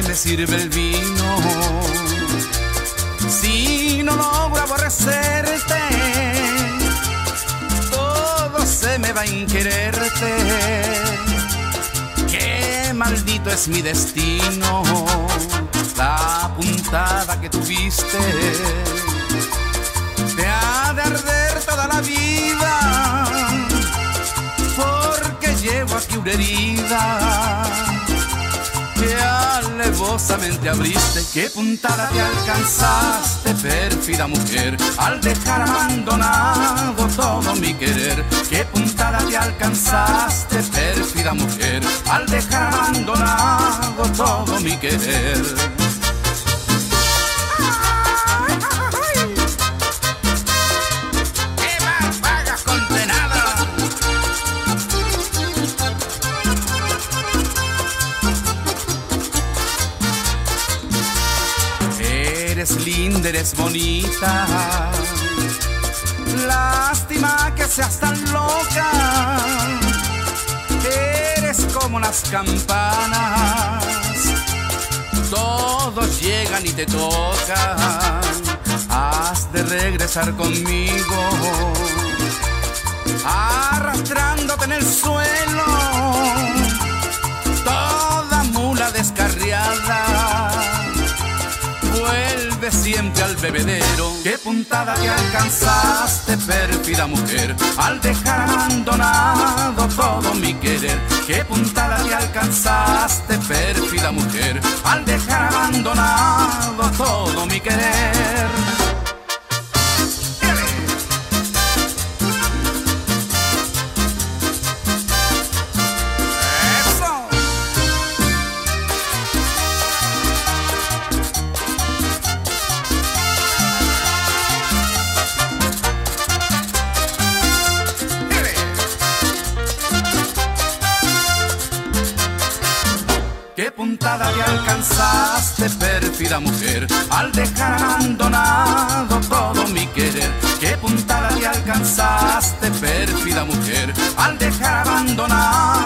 me sirve el vino. Si no logro aborrecerte, todo se me va en quererte. Qué maldito es mi destino, la puntada que tuviste. Te ha de arder toda la vida, porque llevo aquí una herida que alevosamente abriste. Qué puntada te alcanzaste, pérfida mujer, al dejar abandonado todo mi querer. Qué puntada te alcanzaste, pérfida mujer, al dejar abandonado todo mi querer. Eres linda, eres bonita, lástima que seas tan loca. Eres como las campanas, todos llegan y te tocan. Has de regresar conmigo, arrastrándote en el suelo, toda mula descarriada. Vuelve siempre al bebedero. Qué puntada te alcanzaste, pérfida mujer, al dejar abandonado todo mi querer. Qué puntada te alcanzaste, pérfida mujer, al dejar abandonado todo mi querer. Qué puntada te alcanzaste, pérfida mujer, al dejar abandonado todo mi querer. Qué puntada te alcanzaste, pérfida mujer, al dejar abandonado